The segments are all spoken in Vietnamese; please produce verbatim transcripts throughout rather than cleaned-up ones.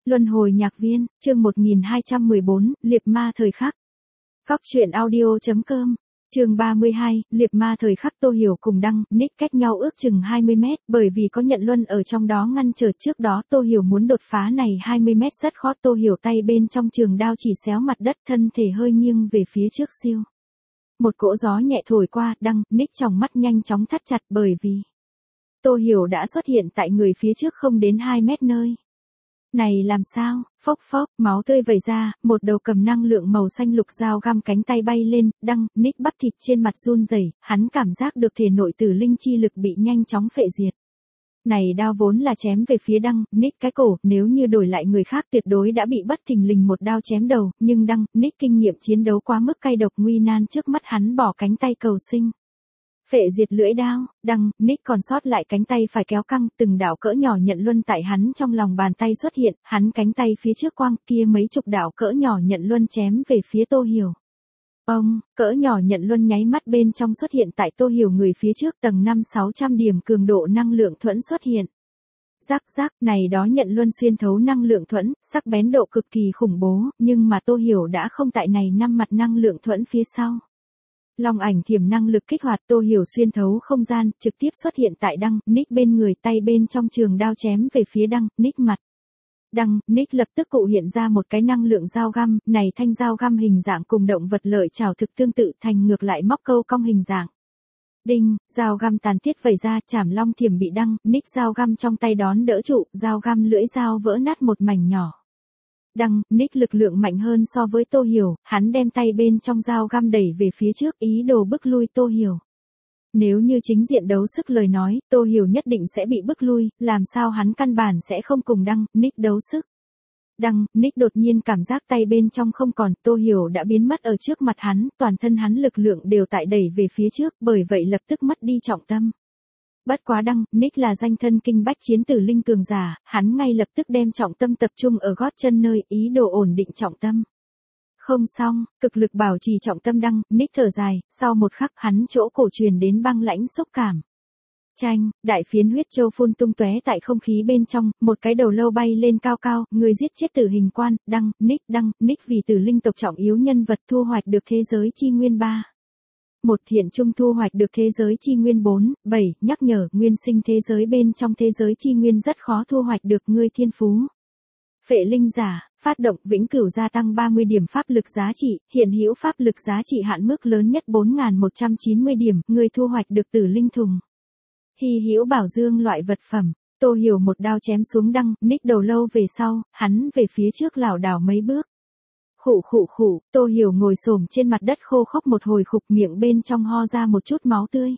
Luân hồi nhạc viên, chương một nghìn hai trăm mười bốn, liệp ma thời khắc. Góc truyện audio.com, chương ba mươi hai, liệp ma thời khắc. Tô Hiểu cùng Đăng, Nick cách nhau ước chừng hai mươi mét, bởi vì có nhận luân ở trong đó ngăn trở. Trước đó Tô Hiểu muốn đột phá này hai mươi mét rất khó. Tô Hiểu tay bên trong trường đao chỉ xéo mặt đất, thân thể hơi nghiêng về phía trước siêu. Một cỗ gió nhẹ thổi qua, Đăng, Nick tròng mắt nhanh chóng thắt chặt bởi vì Tô Hiểu đã xuất hiện tại người phía trước không đến hai mét nơi. Này làm sao, phốc phốc, máu tươi vẩy ra, một đầu cầm năng lượng màu xanh lục dao găm cánh tay bay lên, Đăng, Nick bắp thịt trên mặt run rẩy, hắn cảm giác được thể nội tử linh chi lực bị nhanh chóng phệ diệt. Này đao vốn là chém về phía Đăng, Nick cái cổ, nếu như đổi lại người khác tuyệt đối đã bị bất thình lình một đao chém đầu, nhưng Đăng, Nick kinh nghiệm chiến đấu quá mức cay độc nguy nan, trước mắt hắn bỏ cánh tay cầu sinh. Phệ diệt lưỡi đao, Đăng, Nick còn sót lại cánh tay phải kéo căng, từng đạo cỡ nhỏ nhận luân tại hắn trong lòng bàn tay xuất hiện, hắn cánh tay phía trước quang, kia mấy chục đạo cỡ nhỏ nhận luân chém về phía Tô Hiểu. Ông, cỡ nhỏ nhận luân nháy mắt bên trong xuất hiện tại Tô Hiểu người phía trước, tầng năm sáu trăm điểm cường độ năng lượng thuẫn xuất hiện. Rắc rắc, này đó nhận luân xuyên thấu năng lượng thuẫn, sắc bén độ cực kỳ khủng bố, nhưng mà Tô Hiểu đã không tại này năm mặt năng lượng thuẫn phía sau. Long ảnh thiểm năng lực kích hoạt. Tô Hiểu xuyên thấu không gian, trực tiếp xuất hiện tại Đăng, Nick bên người, tay bên trong trường đao chém về phía Đăng, Nick mặt. Đăng, Nick lập tức cụ hiện ra một cái năng lượng dao găm, này thanh dao găm hình dạng cùng động vật lợi chảo thực tương tự, thành ngược lại móc câu cong hình dạng. Đinh, dao găm tàn tiết vẩy ra, chảm long thiểm bị Đăng, Nick dao găm trong tay đón đỡ trụ, dao găm lưỡi dao vỡ nát một mảnh nhỏ. Đăng, Nick lực lượng mạnh hơn so với Tô Hiểu, hắn đem tay bên trong dao găm đẩy về phía trước, ý đồ bức lui Tô Hiểu. Nếu như chính diện đấu sức lời nói, Tô Hiểu nhất định sẽ bị bức lui, làm sao hắn căn bản sẽ không cùng Đăng, Nick đấu sức. Đăng, Nick đột nhiên cảm giác tay bên trong không còn, Tô Hiểu đã biến mất ở trước mặt hắn, toàn thân hắn lực lượng đều tại đẩy về phía trước, bởi vậy lập tức mất đi trọng tâm. Bất quá Đăng, Nick là danh thân kinh bách chiến tử linh cường giả, hắn ngay lập tức đem trọng tâm tập trung ở gót chân nơi, ý đồ ổn định trọng tâm. Không xong, cực lực bảo trì trọng tâm. Đăng, Nick thở dài, sau một khắc hắn chỗ cổ truyền đến băng lãnh xúc cảm. Chanh, đại phiến huyết châu phun tung tóe tại không khí bên trong, một cái đầu lâu bay lên cao cao, người giết chết tử hình quan, Đăng, Nick, Đăng, Nick vì tử linh tộc trọng yếu nhân vật thu hoạch được thế giới chi nguyên ba. Một hiện trung thu hoạch được thế giới chi nguyên bốn, bảy, nhắc nhở, nguyên sinh thế giới bên trong thế giới chi nguyên rất khó thu hoạch được, ngươi thiên phú. Phệ linh giả, phát động vĩnh cửu gia tăng ba mươi điểm pháp lực giá trị, hiện hữu pháp lực giá trị hạn mức lớn nhất bốn nghìn một trăm chín mươi điểm, ngươi thu hoạch được tử linh thùng. Hy hữu bảo dương loại vật phẩm. Tô Hiểu một đao chém xuống Đăng, Nick đầu lâu về sau, hắn về phía trước lảo đảo mấy bước. Khụ khụ khụ, Tô Hiểu ngồi xổm trên mặt đất khô khốc một hồi, khục miệng bên trong ho ra một chút máu tươi.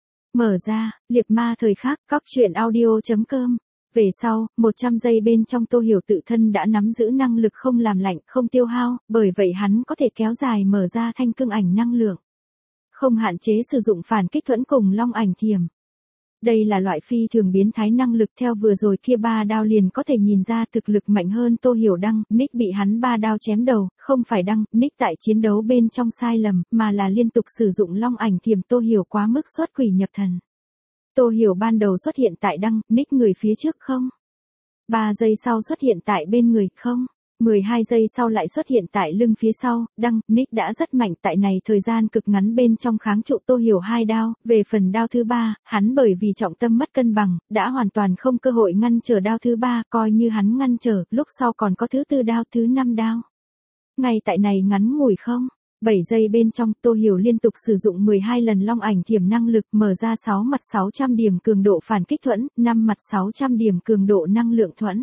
Mở ra, liệp ma thời khắc, góc truyện audio.com. Về sau, một trăm giây bên trong Tô Hiểu tự thân đã nắm giữ năng lực không làm lạnh, không tiêu hao, bởi vậy hắn có thể kéo dài mở ra thanh cương ảnh năng lượng. Không hạn chế sử dụng phản kích thuẫn cùng long ảnh thiểm. Đây là loại phi thường biến thái năng lực, theo vừa rồi kia ba đao liền có thể nhìn ra thực lực mạnh hơn Tô Hiểu. Đăng, Nick bị hắn ba đao chém đầu, không phải Đăng, Nick tại chiến đấu bên trong sai lầm, mà là liên tục sử dụng long ảnh thiểm. Tô Hiểu quá mức xuất quỷ nhập thần. Tô Hiểu ban đầu xuất hiện tại Đăng, Nick người phía trước không. ba giây sau xuất hiện tại bên người không. mười hai giây sau lại xuất hiện tại lưng phía sau, Đăng, Nick đã rất mạnh tại này thời gian cực ngắn bên trong kháng trụ Tô Hiểu hai đao, về phần đao thứ ba, hắn bởi vì trọng tâm mất cân bằng, đã hoàn toàn không cơ hội ngăn trở đao thứ ba, coi như hắn ngăn trở, lúc sau còn có thứ tư đao, thứ năm đao. Ngay tại này ngắn ngủi không. bảy giây bên trong, Tô Hiểu liên tục sử dụng mười hai lần long ảnh thiểm năng lực, mở ra sáu mặt sáu trăm điểm cường độ phản kích thuẫn, năm mặt sáu trăm điểm cường độ năng lượng thuẫn.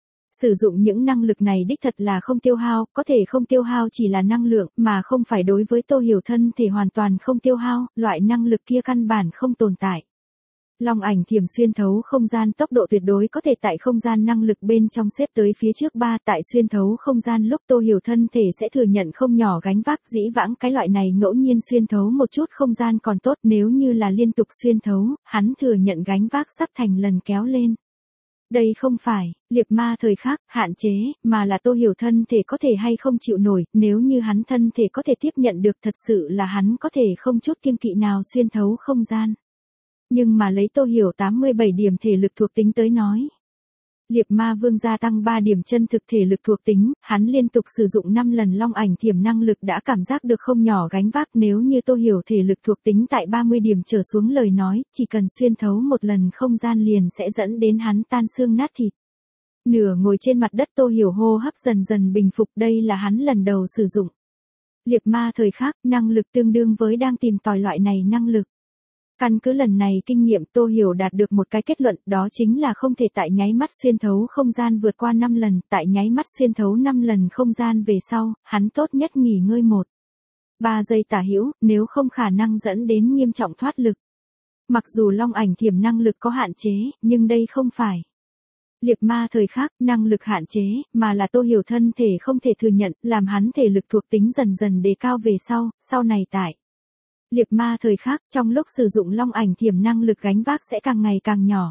Sử dụng những năng lực này đích thật là không tiêu hao, có thể không tiêu hao chỉ là năng lượng, mà không phải đối với Tô Hiểu thân thể hoàn toàn không tiêu hao, loại năng lực kia căn bản không tồn tại. Long ảnh thiểm xuyên thấu không gian, tốc độ tuyệt đối có thể tại không gian năng lực bên trong xếp tới phía trước ba. Tại xuyên thấu không gian lúc Tô Hiểu thân thể sẽ thừa nhận không nhỏ gánh vác, dĩ vãng cái loại này ngẫu nhiên xuyên thấu một chút không gian còn tốt, nếu như là liên tục xuyên thấu, hắn thừa nhận gánh vác sắp thành lần kéo lên. Đây không phải, liệp ma thời khắc, hạn chế, mà là Tô Hiểu thân thể có thể hay không chịu nổi, nếu như hắn thân thể có thể tiếp nhận được, thật sự là hắn có thể không chút kiêng kỵ nào xuyên thấu không gian. Nhưng mà lấy Tô Hiểu tám mươi bảy điểm thể lực thuộc tính tới nói, Liệp ma vương gia tăng ba điểm chân thực thể lực thuộc tính, hắn liên tục sử dụng năm lần long ảnh thiểm năng lực đã cảm giác được không nhỏ gánh vác. Nếu như Tô Hiểu thể lực thuộc tính tại ba mươi điểm trở xuống lời nói, chỉ cần xuyên thấu một lần không gian liền sẽ dẫn đến hắn tan xương nát thịt. Nửa ngồi trên mặt đất Tô Hiểu hô hấp dần dần bình phục, đây là hắn lần đầu sử dụng liệp ma thời khắc, năng lực tương đương với đang tìm tòi loại này năng lực. Căn cứ lần này kinh nghiệm Tô Hiểu đạt được một cái kết luận, đó chính là không thể tại nháy mắt xuyên thấu không gian vượt qua năm lần, tại nháy mắt xuyên thấu năm lần không gian về sau, hắn tốt nhất nghỉ ngơi một ba giây tả hữu, nếu không khả năng dẫn đến nghiêm trọng thoát lực. Mặc dù long ảnh thiểm năng lực có hạn chế, nhưng đây không phải liệp ma thời khắc, năng lực hạn chế, mà là Tô Hiểu thân thể không thể thừa nhận, làm hắn thể lực thuộc tính dần dần đề cao về sau, sau này tại liệp ma thời khắc, trong lúc sử dụng long ảnh thiểm năng lực gánh vác sẽ càng ngày càng nhỏ.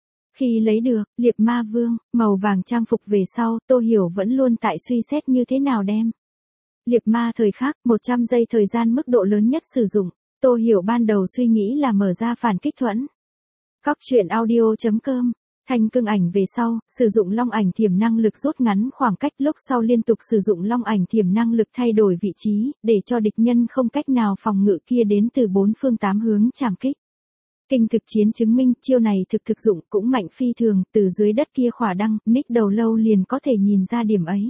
Khi lấy được liệp ma vương màu vàng trang phục về sau, Tô Hiểu vẫn luôn tại suy xét như thế nào đem liệp ma thời khắc một trăm giây thời gian mức độ lớn nhất sử dụng. Tô Hiểu ban đầu suy nghĩ là mở ra phản kích thuẫn. Cóc truyện audio chấm com Thanh cương ảnh về sau, sử dụng long ảnh thiểm năng lực rút ngắn khoảng cách, lúc sau liên tục sử dụng long ảnh thiểm năng lực thay đổi vị trí, để cho địch nhân không cách nào phòng ngự kia đến từ bốn phương tám hướng chạm kích. Kinh thực chiến chứng minh chiêu này thực thực dụng cũng mạnh phi thường, từ dưới đất kia khỏa đăng, nick đầu lâu liền có thể nhìn ra điểm ấy.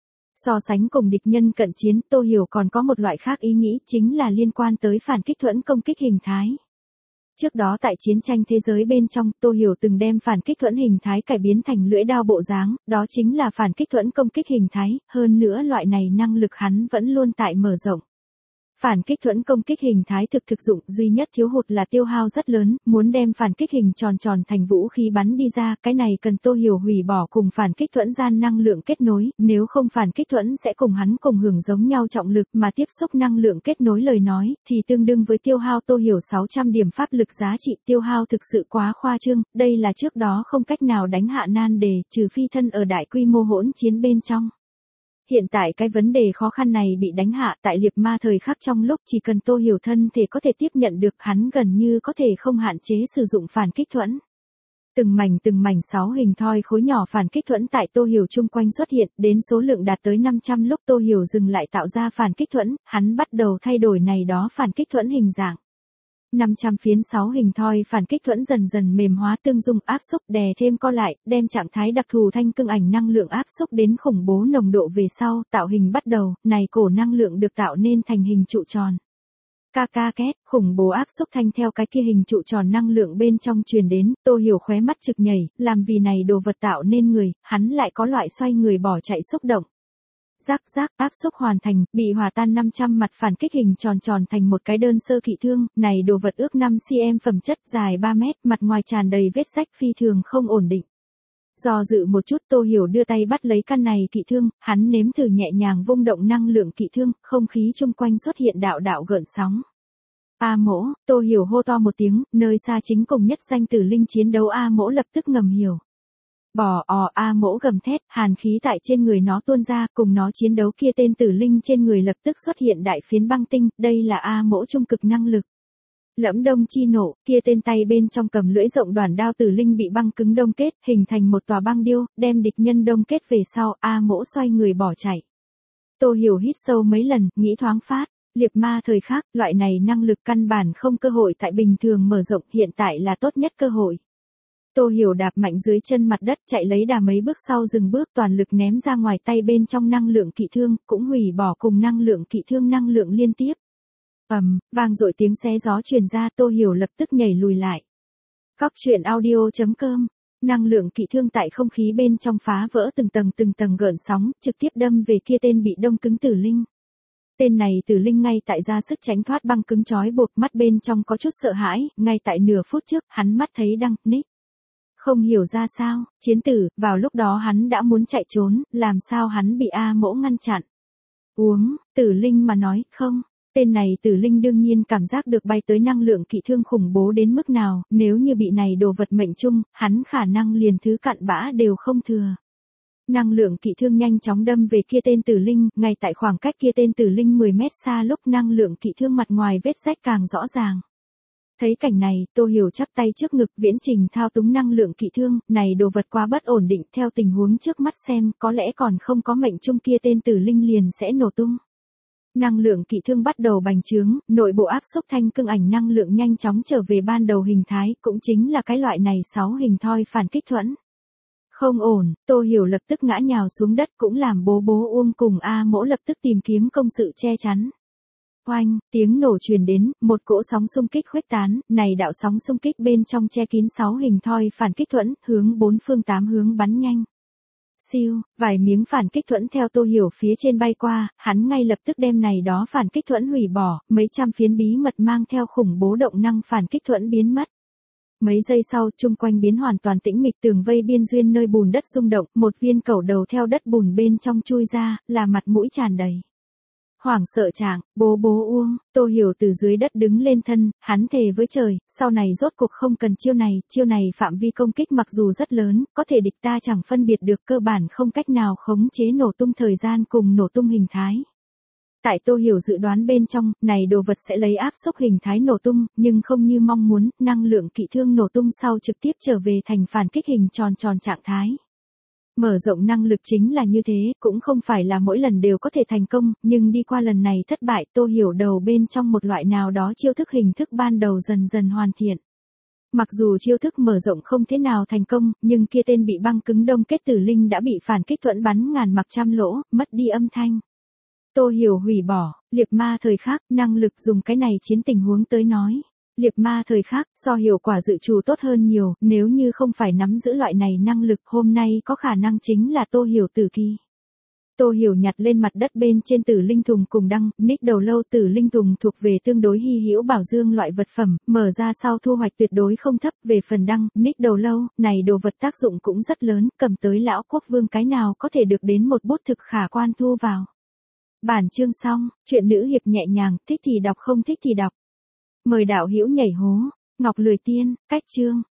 So sánh cùng địch nhân cận chiến, Tô Hiểu còn có một loại khác ý nghĩ, chính là liên quan tới phản kích thuẫn công kích hình thái. Trước đó tại chiến tranh thế giới bên trong, Tô Hiểu từng đem phản kích thuẫn hình thái cải biến thành lưỡi đao bộ dáng, đó chính là phản kích thuẫn công kích hình thái, hơn nữa loại này năng lực hắn vẫn luôn tại mở rộng. Phản kích thuẫn công kích hình thái thực thực dụng, duy nhất thiếu hụt là tiêu hao rất lớn, muốn đem phản kích hình tròn tròn thành vũ khí bắn đi ra, cái này cần Tô Hiểu hủy bỏ cùng phản kích thuẫn gian năng lượng kết nối, nếu không phản kích thuẫn sẽ cùng hắn cùng hưởng giống nhau trọng lực, mà tiếp xúc năng lượng kết nối lời nói, thì tương đương với tiêu hao Tô Hiểu sáu trăm điểm pháp lực giá trị, tiêu hao thực sự quá khoa trương, đây là trước đó không cách nào đánh hạ nan đề, trừ phi thân ở đại quy mô hỗn chiến bên trong. Hiện tại cái vấn đề khó khăn này bị đánh hạ tại liệp ma thời khắc, trong lúc chỉ cần Tô Hiểu thân thể có thể tiếp nhận được, hắn gần như có thể không hạn chế sử dụng phản kích thuẫn. Từng mảnh từng mảnh sáu hình thoi khối nhỏ phản kích thuẫn tại Tô Hiểu chung quanh xuất hiện, đến số lượng đạt tới năm trăm lúc Tô Hiểu dừng lại tạo ra phản kích thuẫn, hắn bắt đầu thay đổi này đó phản kích thuẫn hình dạng. năm trăm phiến sáu hình thoi phản kích thuẫn dần dần mềm hóa, tương dung áp xúc, đè thêm co lại, đem trạng thái đặc thù thanh cương ảnh năng lượng áp xúc đến khủng bố nồng độ về sau, tạo hình bắt đầu, này cổ năng lượng được tạo nên thành hình trụ tròn. Ca ca két, khủng bố áp xúc thanh theo cái kia hình trụ tròn năng lượng bên trong truyền đến, Tô Hiểu khóe mắt trực nhảy, làm vì này đồ vật tạo nên người, hắn lại có loại xoay người bỏ chạy xúc động. Rắc rắc, áp xúc hoàn thành, bị hòa tan năm trăm mặt phản kích hình tròn tròn thành một cái đơn sơ kỵ thương, này đồ vật ước năm xăng-ti-mét phẩm chất, dài ba mét, mặt ngoài tràn đầy vết rách phi thường không ổn định. Do dự một chút, Tô Hiểu đưa tay bắt lấy căn này kỵ thương, hắn nếm thử nhẹ nhàng vung động năng lượng kỵ thương, không khí chung quanh xuất hiện đạo đạo gợn sóng. A Mỗ, Tô Hiểu hô to một tiếng, nơi xa chính cùng nhất danh tử linh chiến đấu, A Mỗ lập tức ngầm hiểu. Bò ò, A Mỗ gầm thét, hàn khí tại trên người nó tuôn ra, cùng nó chiến đấu kia tên tử linh trên người lập tức xuất hiện đại phiến băng tinh, đây là A Mỗ trung cực năng lực. Lẫm đông chi nổ, kia tên tay bên trong cầm lưỡi rộng đoản đao tử linh bị băng cứng đông kết, hình thành một tòa băng điêu, đem địch nhân đông kết về sau, A Mỗ xoay người bỏ chạy. Tô Hiểu hít sâu mấy lần, nghĩ thoáng phát, liệp ma thời khắc, loại này năng lực căn bản không cơ hội tại bình thường mở rộng, hiện tại là tốt nhất cơ hội. Tô Hiểu đạp mạnh dưới chân mặt đất, chạy lấy đà mấy bước sau dừng bước, toàn lực ném ra ngoài tay bên trong năng lượng kỵ thương, cũng hủy bỏ cùng năng lượng kỵ thương năng lượng liên tiếp. Ầm, um, vang dội tiếng xé gió truyền ra, Tô Hiểu lập tức nhảy lùi lại. Cóc truyện audio chấm com Năng lượng kỵ thương tại không khí bên trong phá vỡ từng tầng từng tầng gợn sóng, trực tiếp đâm về kia tên bị đông cứng tử linh. Tên này tử linh ngay tại ra sức tránh thoát băng cứng trói buộc, mắt bên trong có chút sợ hãi, ngay tại nửa phút trước, hắn mắt thấy đăng, nick. Không hiểu ra sao, chiến tử, vào lúc đó hắn đã muốn chạy trốn, làm sao hắn bị A Mỗ ngăn chặn. Uống, tử linh mà nói, không. Tên này tử linh đương nhiên cảm giác được bay tới năng lượng kỵ thương khủng bố đến mức nào, nếu như bị này đồ vật mệnh chung, hắn khả năng liền thứ cặn bã đều không thừa. Năng lượng kỵ thương nhanh chóng đâm về kia tên tử linh, ngay tại khoảng cách kia tên tử linh mười mét xa lúc năng lượng kỵ thương mặt ngoài vết rách càng rõ ràng. Thấy cảnh này, Tô Hiểu chắp tay trước ngực, Viễn Trình thao túng năng lượng kỵ thương, này đồ vật quá bất ổn định, theo tình huống trước mắt xem, có lẽ còn không có mệnh trung kia tên tử linh liền sẽ nổ tung. Năng lượng kỵ thương bắt đầu bành trướng, nội bộ áp xúc thanh cương ảnh năng lượng nhanh chóng trở về ban đầu hình thái, cũng chính là cái loại này sáu hình thoi phản kích thuẫn. Không ổn, Tô Hiểu lập tức ngã nhào xuống đất, cũng làm bố bố Uông cùng A Mỗ lập tức tìm kiếm công sự che chắn. Oanh, tiếng nổ truyền đến, một cỗ sóng xung kích khuếch tán, này đạo sóng xung kích bên trong che kín sáu hình thoi phản kích thuẫn, hướng bốn phương tám hướng bắn nhanh. Siêu, vài miếng phản kích thuẫn theo Tô Hiểu phía trên bay qua, hắn ngay lập tức đem này đó phản kích thuẫn hủy bỏ, mấy trăm phiến bí mật mang theo khủng bố động năng phản kích thuẫn biến mất. Mấy giây sau, chung quanh biến hoàn toàn tĩnh mịch, tường vây biên duyên nơi bùn đất rung động, một viên cẩu đầu theo đất bùn bên trong chui ra, là mặt mũi tràn đầy hoảng sợ trạng, bố bố Uông, Tô Hiểu từ dưới đất đứng lên thân, hắn thề với trời, sau này rốt cuộc không cần chiêu này, chiêu này phạm vi công kích mặc dù rất lớn, có thể địch ta chẳng phân biệt được, cơ bản không cách nào khống chế nổ tung thời gian cùng nổ tung hình thái. Tại Tô Hiểu dự đoán bên trong, này đồ vật sẽ lấy áp xúc hình thái nổ tung, nhưng không như mong muốn, năng lượng kỵ thương nổ tung sau trực tiếp trở về thành phản kích hình tròn tròn trạng thái. Mở rộng năng lực chính là như thế, cũng không phải là mỗi lần đều có thể thành công, nhưng đi qua lần này thất bại, Tô Hiểu đầu bên trong một loại nào đó chiêu thức hình thức ban đầu dần dần hoàn thiện. Mặc dù chiêu thức mở rộng không thế nào thành công, nhưng kia tên bị băng cứng đông kết tử linh đã bị phản kích thuẫn bắn ngàn mặc trăm lỗ, mất đi âm thanh. Tô Hiểu hủy bỏ, liệp ma thời khắc, năng lực dùng cái này chiến tình huống tới nói. Liệp ma thời khắc, so hiệu quả dự trù tốt hơn nhiều, nếu như không phải nắm giữ loại này năng lực, hôm nay có khả năng chính là Tô Hiểu tử kỳ. Tô Hiểu nhặt lên mặt đất bên trên tử linh thùng cùng đăng, nick đầu lâu tử linh thùng thuộc về tương đối hy hữu bảo dương loại vật phẩm, mở ra sau thu hoạch tuyệt đối không thấp, về phần đăng, nick đầu lâu, này đồ vật tác dụng cũng rất lớn, cầm tới lão quốc vương cái nào có thể được đến một bút thực khả quan thu vào. Bản chương xong, chuyện nữ hiệp nhẹ nhàng, thích thì đọc không thích thì đọc. Mời đạo hữu nhảy hố, Ngọc Lười Tiên, cách chương.